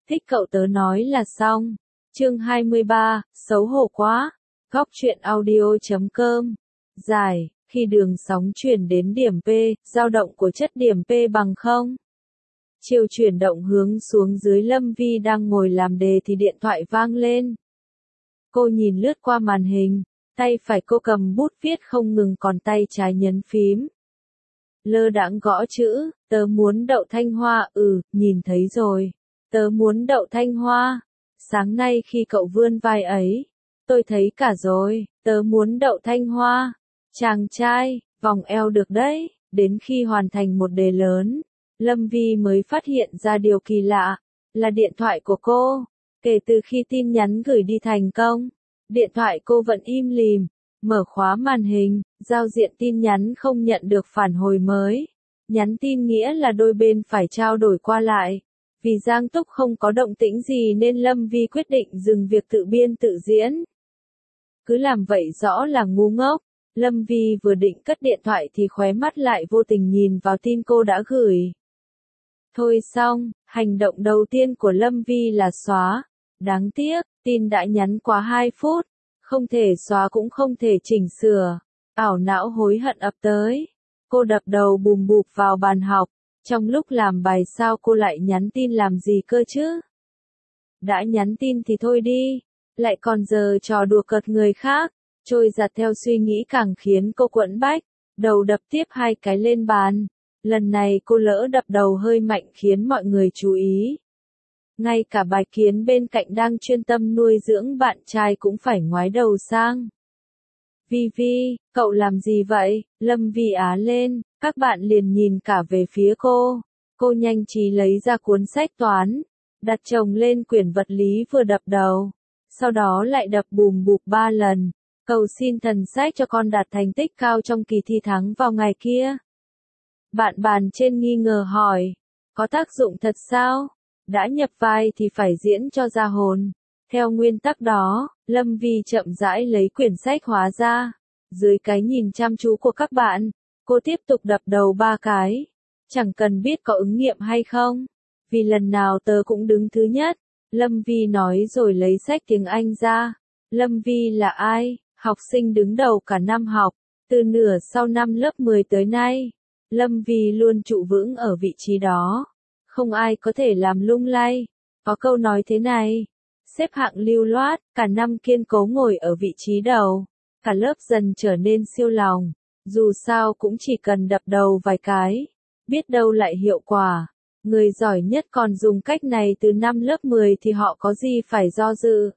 Thích cậu tớ nói là xong. Chương 23, xấu hổ quá. Góc truyện audio.com. Giải, khi đường sóng chuyển đến điểm P, dao động của chất điểm P bằng 0. Chiều chuyển động hướng xuống dưới. Lâm Vi đang ngồi làm đề thì điện thoại vang lên. Cô nhìn lướt qua màn hình, tay phải cô cầm bút viết không ngừng còn tay trái nhấn phím. Lơ đãng gõ chữ, tớ muốn đậu Thanh Hoa, nhìn thấy rồi. Tớ muốn đậu Thanh Hoa. Sáng nay khi cậu vươn vai ấy, tôi thấy cả rồi, tớ muốn đậu Thanh Hoa. Chàng trai, vòng eo được đấy. Đến khi hoàn thành một đề lớn, Lâm Vi mới phát hiện ra điều kỳ lạ, là điện thoại của cô. Kể từ khi tin nhắn gửi đi thành công, điện thoại cô vẫn im lìm. Mở khóa màn hình, giao diện tin nhắn không nhận được phản hồi mới. Nhắn tin nghĩa là đôi bên phải trao đổi qua lại. Vì Giang Túc không có động tĩnh gì nên Lâm Vi quyết định dừng việc tự biên tự diễn. Cứ làm vậy rõ là ngu ngốc. Lâm Vi vừa định cất điện thoại thì khóe mắt lại vô tình nhìn vào tin cô đã gửi. Thôi xong, hành động đầu tiên của Lâm Vi là xóa. Đáng tiếc, tin đã nhắn quá 2 phút. Không thể xóa cũng không thể chỉnh sửa. Ảo não hối hận ập tới. Cô đập đầu bùm bụp vào bàn học. Trong lúc làm bài sao cô lại nhắn tin làm gì cơ chứ? Đã nhắn tin thì thôi đi. Lại còn giờ trò đùa cợt người khác. Trôi giặt theo suy nghĩ càng khiến cô quẫn bách. Đầu đập tiếp 2 cái lên bàn. Lần này cô lỡ đập đầu hơi mạnh khiến mọi người chú ý. Ngay cả Bạch Kiến bên cạnh đang chuyên tâm nuôi dưỡng bạn trai cũng phải ngoái đầu sang. Vi Vi, cậu làm gì vậy? Lâm Vi á lên, các bạn liền nhìn cả về phía cô. Cô nhanh trí lấy ra cuốn sách toán, đặt chồng lên quyển vật lý vừa đập đầu. Sau đó lại đập bùm bụp 3 lần, cầu xin thần sách cho con đạt thành tích cao trong kỳ thi thắng vào ngày kia. Bạn bàn trên nghi ngờ hỏi, có tác dụng thật sao? Đã nhập vai thì phải diễn cho ra hồn. Theo nguyên tắc đó, Lâm Vi chậm rãi lấy quyển sách hóa ra. Dưới cái nhìn chăm chú của các bạn, cô tiếp tục đập đầu 3 cái. Chẳng cần biết có ứng nghiệm hay không. Vì lần nào tớ cũng đứng thứ nhất. Lâm Vi nói rồi lấy sách tiếng Anh ra. Lâm Vi là ai? Học sinh đứng đầu cả năm học. Từ nửa sau năm lớp 10 tới nay, Lâm Vi luôn trụ vững ở vị trí đó. Không ai có thể làm lung lay. Có câu nói thế này, xếp hạng lưu loát, cả năm kiên cố ngồi ở vị trí đầu. Cả lớp dần trở nên siêu lòng. Dù sao cũng chỉ cần đập đầu vài cái. Biết đâu lại hiệu quả. Người giỏi nhất còn dùng cách này từ năm lớp 10 thì họ có gì phải do dự.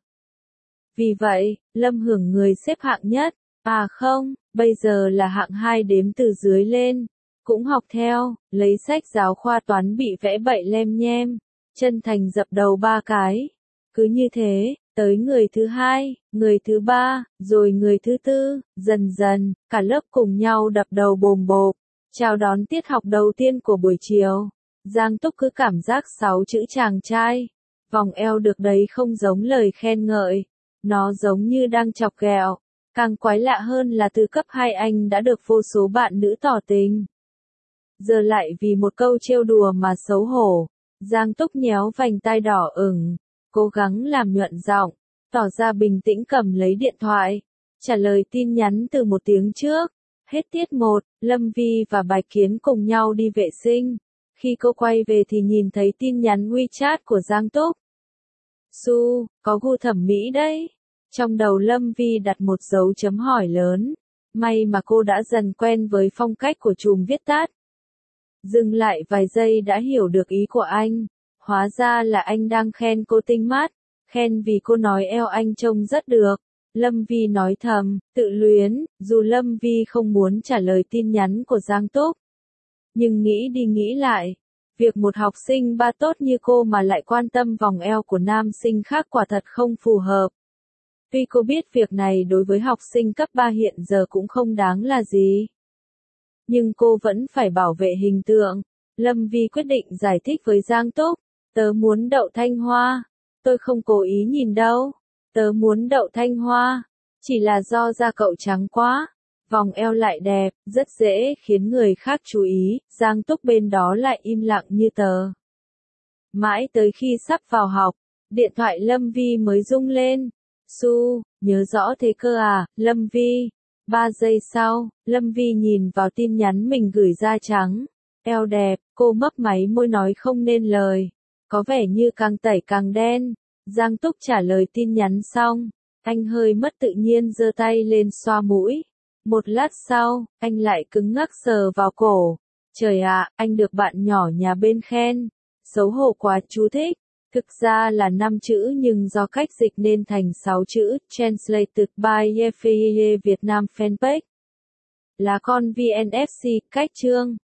Vì vậy, Lâm Hưởng người xếp hạng nhất. À không, bây giờ là hạng 2 đếm từ dưới lên. Cũng học theo, lấy sách giáo khoa toán bị vẽ bậy lem nhem. Chân thành dập đầu 3 cái. Cứ như thế, tới người thứ 2, người thứ 3, rồi người thứ 4, dần dần, cả lớp cùng nhau đập đầu bồm bộp. Chào đón tiết học đầu tiên của buổi chiều. Giang Túc cứ cảm giác 6 chữ chàng trai. Vòng eo được đấy không giống lời khen ngợi. Nó giống như đang chọc ghẹo. Càng quái lạ hơn là từ cấp 2 anh đã được vô số bạn nữ tỏ tình. Giờ lại vì một câu trêu đùa mà xấu hổ. Giang Túc nhéo vành tai đỏ ửng. Cố gắng làm nhuận giọng. Tỏ ra bình tĩnh cầm lấy điện thoại. Trả lời tin nhắn từ 1 tiếng trước. Hết tiết 1, Lâm Vi và Bạch Kiến cùng nhau đi vệ sinh. Khi cô quay về thì nhìn thấy tin nhắn WeChat của Giang Túc. Su, có gu thẩm mỹ đấy. Trong đầu Lâm Vi đặt một dấu chấm hỏi lớn. May mà cô đã dần quen với phong cách của chùm viết tắt. Dừng lại vài giây đã hiểu được ý của anh. Hóa ra là anh đang khen cô tinh mắt. Khen vì cô nói eo anh trông rất được. Lâm Vi nói thầm, tự luyến, dù Lâm Vi không muốn trả lời tin nhắn của Giang Túc. Nhưng nghĩ đi nghĩ lại, việc một học sinh ba tốt như cô mà lại quan tâm vòng eo của nam sinh khác quả thật không phù hợp. Tuy cô biết việc này đối với học sinh cấp 3 hiện giờ cũng không đáng là gì. Nhưng cô vẫn phải bảo vệ hình tượng. Lâm Vi quyết định giải thích với Giang Túc. Tớ muốn đậu Thanh Hoa. Tôi không cố ý nhìn đâu. Tớ muốn đậu Thanh Hoa. Chỉ là do da cậu trắng quá. Vòng eo lại đẹp, rất dễ khiến người khác chú ý. Giang Túc bên đó lại im lặng như tờ. Mãi tới khi sắp vào học, điện thoại Lâm Vi mới rung lên. Su, nhớ rõ thế cơ à, Lâm Vi. 3 giây sau, Lâm Vi nhìn vào tin nhắn mình gửi ra trắng. Eo đẹp, cô mấp máy môi nói không nên lời. Có vẻ như càng tẩy càng đen. Giang Túc trả lời tin nhắn xong. Anh hơi mất tự nhiên giơ tay lên xoa mũi. Một lát sau, anh lại cứng ngắc sờ vào cổ. Trời ạ, anh được bạn nhỏ nhà bên khen. Xấu hổ quá chú thích. Thực ra là 5 chữ nhưng do cách dịch nên thành 6 chữ. Translated by Yefeye Việt Nam Fanpage. Là con VNFC, cách chương.